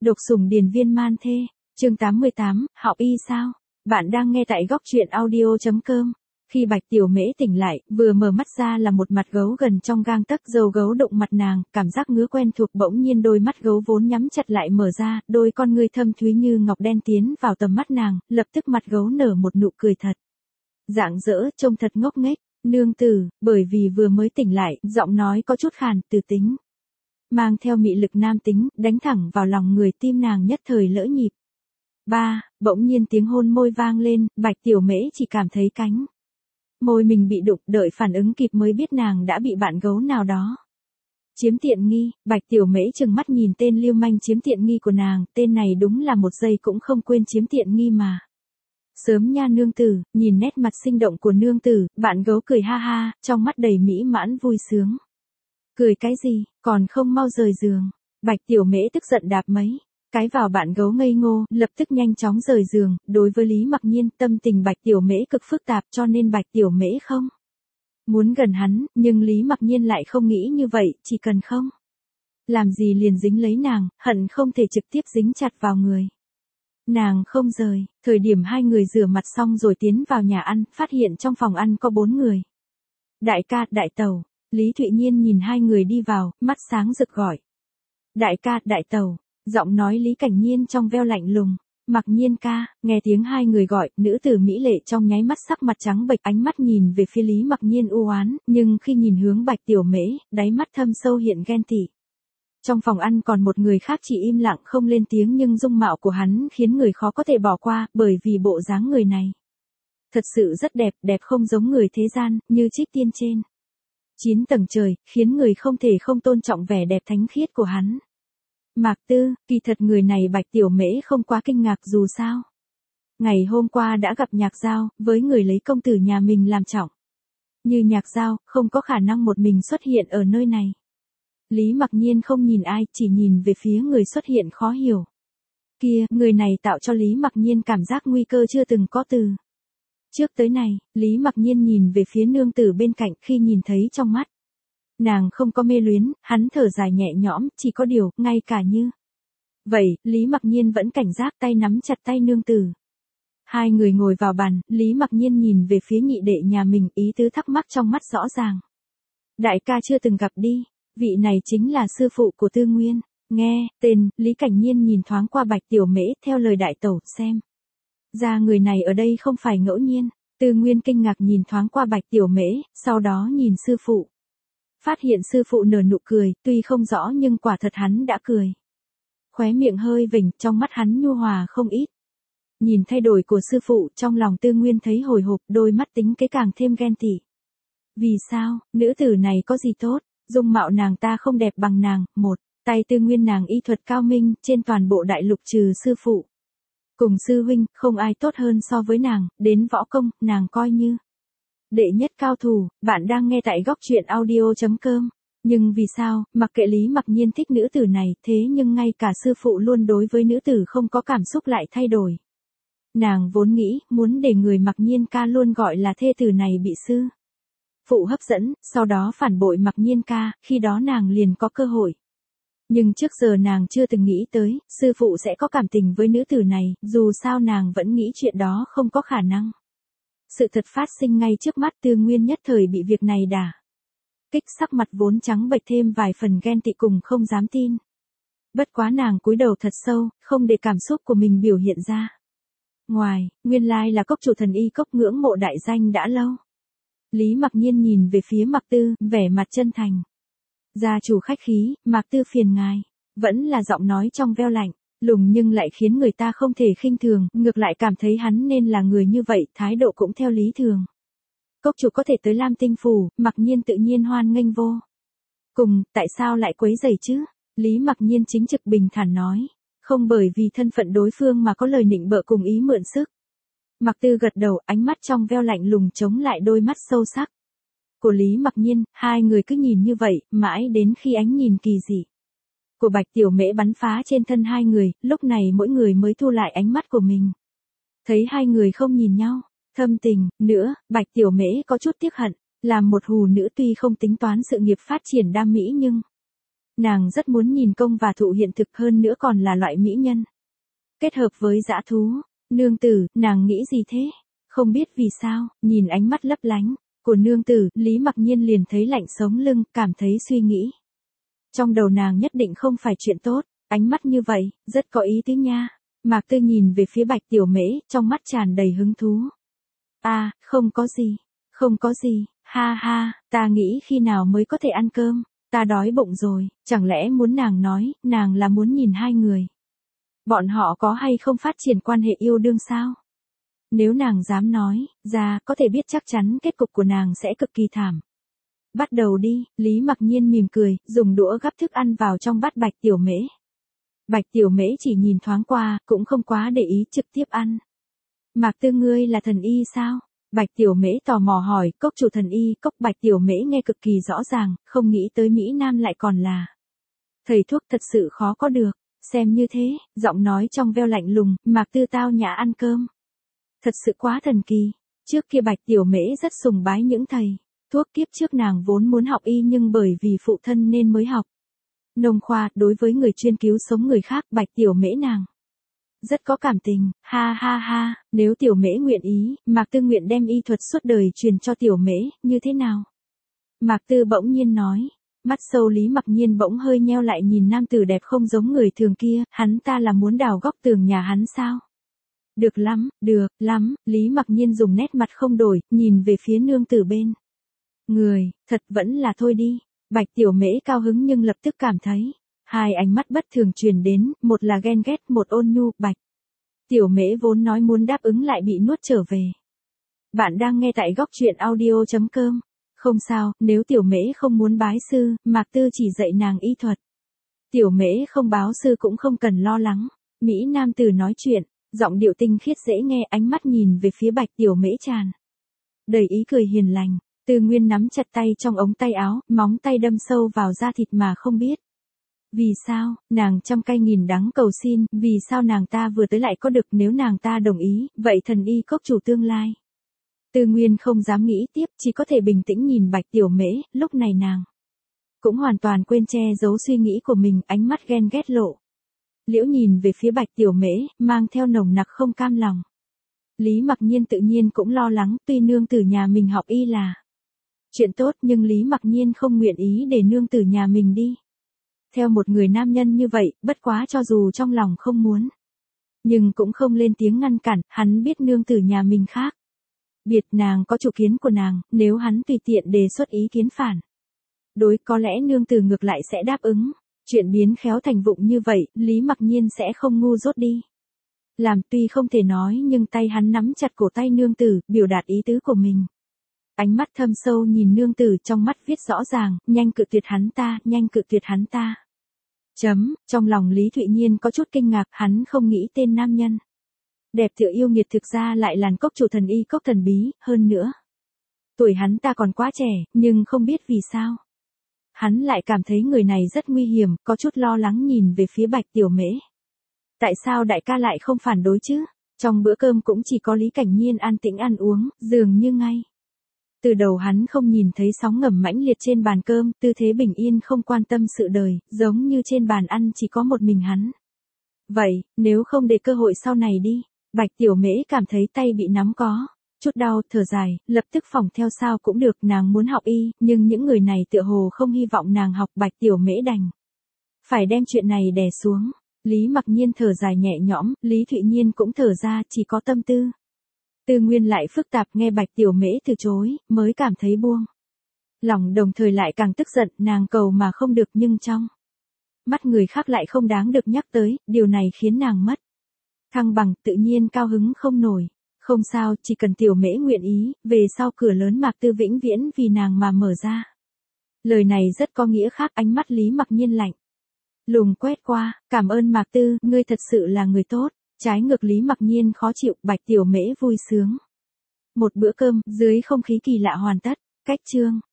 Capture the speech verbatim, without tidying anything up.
Độc sủng điền viên man thê, chương tám mươi tám, học y sao? Bạn đang nghe tại góc truyện audio.com. Khi Bạch Tiểu Mễ tỉnh lại, vừa mở mắt ra là một mặt gấu gần trong gang tấc, dầu gấu đụng mặt nàng, cảm giác ngứa quen thuộc bỗng nhiên đôi mắt gấu vốn nhắm chặt lại mở ra, đôi con ngươi thâm thúy như ngọc đen tiến vào tầm mắt nàng, lập tức mặt gấu nở một nụ cười thật. Rạng rỡ, trông thật ngốc nghếch, nương tử, bởi vì vừa mới tỉnh lại, giọng nói có chút khàn, từ tính. Mang theo mị lực nam tính, đánh thẳng vào lòng người, tim nàng nhất thời lỡ nhịp. Ba, bỗng nhiên tiếng hôn môi vang lên, Bạch Tiểu Mễ chỉ cảm thấy cánh môi mình bị đụng, đợi phản ứng kịp mới biết nàng đã bị bạn gấu nào đó chiếm tiện nghi. Bạch Tiểu Mễ trừng mắt nhìn tên lưu manh chiếm tiện nghi của nàng, tên này đúng là một giây cũng không quên chiếm tiện nghi mà. Sớm nha nương tử, nhìn nét mặt sinh động của nương tử, bạn gấu cười ha ha, trong mắt đầy mỹ mãn vui sướng. Cười cái gì, còn không mau rời giường. Bạch Tiểu Mễ tức giận đạp mấy cái vào bạn gấu ngây ngô, lập tức nhanh chóng rời giường. Đối với Lý Mặc Nhiên, tâm tình Bạch Tiểu Mễ cực phức tạp, cho nên Bạch Tiểu Mễ không muốn gần hắn, nhưng Lý Mặc Nhiên lại không nghĩ như vậy, chỉ cần không làm gì liền dính lấy nàng, hận không thể trực tiếp dính chặt vào người nàng không rời. Thời điểm hai người rửa mặt xong rồi tiến vào nhà ăn, phát hiện trong phòng ăn có bốn người. Đại ca, đại tẩu. Lý Thụy Nhiên nhìn hai người đi vào, mắt sáng rực gọi. Đại ca, đại tẩu. Giọng nói Lý Cảnh Nhiên trong veo lạnh lùng. Mặc Nhiên ca. Nghe tiếng hai người gọi, nữ tử mỹ lệ trong nháy mắt sắc mặt trắng bệch, ánh mắt nhìn về phía Lý Mặc Nhiên u oán, nhưng khi nhìn hướng Bạch Tiểu Mễ, đáy mắt thâm sâu hiện ghen tị. Trong phòng ăn còn một người khác chỉ im lặng không lên tiếng, nhưng dung mạo của hắn khiến người khó có thể bỏ qua, bởi vì bộ dáng người này thật sự rất đẹp, đẹp không giống người thế gian, như trích tiên trên chín tầng trời, khiến người không thể không tôn trọng vẻ đẹp thánh khiết của hắn. Mạc Tư, kỳ thật người này Bạch Tiểu Mễ không quá kinh ngạc, dù sao ngày hôm qua đã gặp Nhạc Giao, với người lấy công tử nhà mình làm trọng như Nhạc Giao, không có khả năng một mình xuất hiện ở nơi này. Lý Mặc Nhiên không nhìn ai, chỉ nhìn về phía người xuất hiện khó hiểu kia, người này tạo cho Lý Mặc Nhiên cảm giác nguy cơ chưa từng có từ trước tới nay. Lý Mặc Nhiên nhìn về phía nương tử bên cạnh, khi nhìn thấy trong mắt nàng không có mê luyến, hắn thở dài nhẹ nhõm, chỉ có điều, ngay cả như vậy, Lý Mặc Nhiên vẫn cảnh giác, tay nắm chặt tay nương tử. Hai người ngồi vào bàn, Lý Mặc Nhiên nhìn về phía nhị đệ nhà mình, ý tứ thắc mắc trong mắt rõ ràng. Đại ca chưa từng gặp đi, vị này chính là sư phụ của Tư Nguyên. Nghe tên, Lý Cảnh Nhiên nhìn thoáng qua Bạch Tiểu Mễ, theo lời đại tẩu, xem ra người này ở đây không phải ngẫu nhiên. Tư Nguyên kinh ngạc nhìn thoáng qua Bạch Tiểu Mễ, sau đó nhìn sư phụ. Phát hiện sư phụ nở nụ cười, tuy không rõ nhưng quả thật hắn đã cười. Khóe miệng hơi vểnh, trong mắt hắn nhu hòa không ít. Nhìn thay đổi của sư phụ, trong lòng Tư Nguyên thấy hồi hộp, đôi mắt tính kế càng thêm ghen tị. Vì sao, nữ tử này có gì tốt? Dung mạo nàng ta không đẹp bằng nàng. Một tay Tư Nguyên nàng y thuật cao minh, trên toàn bộ đại lục trừ sư phụ cùng sư huynh, không ai tốt hơn so với nàng. Đến võ công, nàng coi như đệ nhất cao thủ. Bạn đang nghe tại góc truyện audio.com. Nhưng vì sao, mặc kệ Lý Mặc Nhiên thích nữ tử này, thế nhưng ngay cả sư phụ luôn đối với nữ tử không có cảm xúc lại thay đổi. Nàng vốn nghĩ, muốn để người Mặc Nhiên ca luôn gọi là thê tử này bị sư phụ hấp dẫn, sau đó phản bội Mặc Nhiên ca, khi đó nàng liền có cơ hội. Nhưng trước giờ nàng chưa từng nghĩ tới, sư phụ sẽ có cảm tình với nữ tử này, dù sao nàng vẫn nghĩ chuyện đó không có khả năng. Sự thật phát sinh ngay trước mắt, Tư Nguyên nhất thời bị việc này đả kích, sắc mặt vốn trắng bệch thêm vài phần ghen tị cùng không dám tin. Bất quá nàng cúi đầu thật sâu, không để cảm xúc của mình biểu hiện ra ngoài, nguyên lai là cốc chủ thần y cốc ngưỡng mộ đại danh đã lâu. Lý Mặc Nhiên nhìn về phía Mạc Tư, vẻ mặt chân thành. Gia chủ khách khí, Mạc Tư phiền ngài. Vẫn là giọng nói trong veo lạnh, lùng nhưng lại khiến người ta không thể khinh thường, ngược lại cảm thấy hắn nên là người như vậy, thái độ cũng theo lý thường. Cốc chủ có thể tới Lam Tinh Phủ, Mặc Nhiên tự nhiên hoan nghênh vô cùng, tại sao lại quấy rầy chứ? Lý Mặc Nhiên chính trực bình thản nói, không bởi vì thân phận đối phương mà có lời nịnh bợ cùng ý mượn sức. Mạc Tư gật đầu, ánh mắt trong veo lạnh lùng chống lại đôi mắt sâu sắc của Lý Mặc Nhiên. Hai người cứ nhìn như vậy, mãi đến khi ánh nhìn kỳ dị của Bạch Tiểu Mễ bắn phá trên thân hai người, lúc này mỗi người mới thu lại ánh mắt của mình. Thấy hai người không nhìn nhau thâm tình nữa, Bạch Tiểu Mễ có chút tiếc hận, làm một hù nữ tuy không tính toán sự nghiệp phát triển đam mỹ nhưng Nàng rất muốn nhìn công và thụ hiện thực hơn nữa còn là loại mỹ nhân. Kết hợp với dã thú, nương tử, nàng nghĩ gì thế? Không biết vì sao, nhìn ánh mắt lấp lánh của nương tử, Lý Mặc Nhiên liền thấy lạnh sống lưng, cảm thấy suy nghĩ. Trong đầu nàng nhất định không phải chuyện tốt, ánh mắt như vậy, rất có ý tứ nha. Mạc Tư nhìn về phía Bạch Tiểu Mễ, trong mắt tràn đầy hứng thú. À, không có gì, không có gì, ha ha, ta nghĩ khi nào mới có thể ăn cơm, ta đói bụng rồi, chẳng lẽ muốn nàng nói, nàng là muốn nhìn hai người. Bọn họ có hay không phát triển quan hệ yêu đương sao? Nếu nàng dám nói, ra, có thể biết chắc chắn kết cục của nàng sẽ cực kỳ thảm. Bắt đầu đi, Lý Mặc Nhiên mỉm cười, dùng đũa gắp thức ăn vào trong bát Bạch Tiểu Mễ. Bạch Tiểu Mễ chỉ nhìn thoáng qua, cũng không quá để ý, trực tiếp ăn. Mạc Tư ngươi là thần y sao? Bạch Tiểu Mễ tò mò hỏi, cốc chủ thần y, cốc Bạch Tiểu Mễ nghe cực kỳ rõ ràng, không nghĩ tới Mỹ Nam lại còn là thầy thuốc, thật sự khó có được. Xem như thế, giọng nói trong veo lạnh lùng, Mạc Tư tao nhã ăn cơm. Thật sự quá thần kỳ. Trước kia Bạch Tiểu Mễ rất sùng bái những thầy thuốc, kiếp trước nàng vốn muốn học y nhưng bởi vì phụ thân nên mới học nông khoa. Đối với người chuyên cứu sống người khác, Bạch Tiểu Mễ nàng rất có cảm tình. Ha ha ha, nếu Tiểu Mễ nguyện ý, Mạc Tư nguyện đem y thuật suốt đời truyền cho Tiểu Mễ, như thế nào? Mạc Tư bỗng nhiên nói. Mắt sâu Lý Mặc Nhiên bỗng hơi nheo lại nhìn nam tử đẹp không giống người thường kia, hắn ta là muốn đào góc tường nhà hắn sao? Được lắm, được lắm, Lý Mặc Nhiên dùng nét mặt không đổi, nhìn về phía nương tử bên người, thật vẫn là thôi đi. Bạch Tiểu Mễ cao hứng nhưng lập tức cảm thấy hai ánh mắt bất thường truyền đến, một là ghen ghét, một ôn nhu. Bạch Tiểu Mễ vốn nói muốn đáp ứng lại bị nuốt trở về. Bạn đang nghe tại góc truyện audio chấm com. Không sao, nếu Tiểu Mễ không muốn bái sư, Mạc Tư chỉ dạy nàng y thuật. Tiểu Mễ không báo sư cũng không cần lo lắng. Mỹ nam tử nói chuyện, giọng điệu tinh khiết dễ nghe, ánh mắt nhìn về phía Bạch Tiểu Mễ tràn đầy ý cười hiền lành. Tư Nguyên nắm chặt tay trong ống tay áo, móng tay đâm sâu vào da thịt mà không biết vì sao, nàng trăm cay nghìn đắng cầu xin, vì sao nàng ta vừa tới lại có được, nếu nàng ta đồng ý, vậy thần y cốc chủ tương lai. Tư Nguyên không dám nghĩ tiếp, chỉ có thể bình tĩnh nhìn Bạch Tiểu Mễ, lúc này nàng cũng hoàn toàn quên che giấu suy nghĩ của mình, ánh mắt ghen ghét lộ liễu nhìn về phía Bạch Tiểu Mễ, mang theo nồng nặc không cam lòng. Lý Mặc Nhiên tự nhiên cũng lo lắng, tuy nương tử nhà mình học y là chuyện tốt nhưng Lý Mặc Nhiên không nguyện ý để nương tử nhà mình đi theo một người nam nhân như vậy, bất quá cho dù trong lòng không muốn, nhưng cũng không lên tiếng ngăn cản, hắn biết nương tử nhà mình khác biệt, nàng có chủ kiến của nàng, nếu hắn tùy tiện đề xuất ý kiến phản đối, có lẽ nương tử ngược lại sẽ đáp ứng. Chuyện biến khéo thành vụng như vậy, Lý Mặc Nhiên sẽ không ngu dốt đi làm, tuy không thể nói nhưng tay hắn nắm chặt cổ tay nương tử, biểu đạt ý tứ của mình. Ánh mắt thâm sâu nhìn nương tử, trong mắt viết rõ ràng, nhanh cự tuyệt hắn ta, nhanh cự tuyệt hắn ta. Chấm, trong lòng Lý Thụy Nhiên có chút kinh ngạc, hắn không nghĩ tên nam nhân đẹp tựa yêu nghiệt thực ra lại là cốc chủ thần y cốc thần bí, hơn nữa tuổi hắn ta còn quá trẻ, nhưng không biết vì sao hắn lại cảm thấy người này rất nguy hiểm, có chút lo lắng nhìn về phía Bạch Tiểu Mễ. Tại sao đại ca lại không phản đối chứ? Trong bữa cơm cũng chỉ có Lý Cảnh Nhiên an tĩnh ăn uống, dường như ngay từ đầu hắn không nhìn thấy sóng ngầm mãnh liệt trên bàn cơm, tư thế bình yên không quan tâm sự đời, giống như trên bàn ăn chỉ có một mình hắn. Vậy, nếu không để cơ hội sau này đi. Bạch Tiểu Mễ cảm thấy tay bị nắm có chút đau, thở dài, lập tức phỏng theo sao cũng được, nàng muốn học y, nhưng những người này tựa hồ không hy vọng nàng học. Bạch Tiểu Mễ đành phải đem chuyện này đè xuống. Lý Mặc Nhiên thở dài nhẹ nhõm, Lý Thụy Nhiên cũng thở ra, chỉ có tâm tư Tư Nguyên lại phức tạp, nghe Bạch Tiểu Mễ từ chối, mới cảm thấy buông lòng, đồng thời lại càng tức giận, nàng cầu mà không được nhưng trong mắt người khác lại không đáng được nhắc tới, điều này khiến nàng mất thăng bằng, tự nhiên cao hứng không nổi. Không sao, chỉ cần Tiểu Mễ nguyện ý, về sau cửa lớn Mạc Tư vĩnh viễn vì nàng mà mở ra. Lời này rất có nghĩa khác, ánh mắt Lý Mặc Nhiên lạnh lùng quét qua, cảm ơn Mạc Tư, ngươi thật sự là người tốt. Trái ngược Lý Mặc Nhiên khó chịu, Bạch Tiểu Mễ vui sướng. Một bữa cơm, dưới không khí kỳ lạ hoàn tất, cách chương.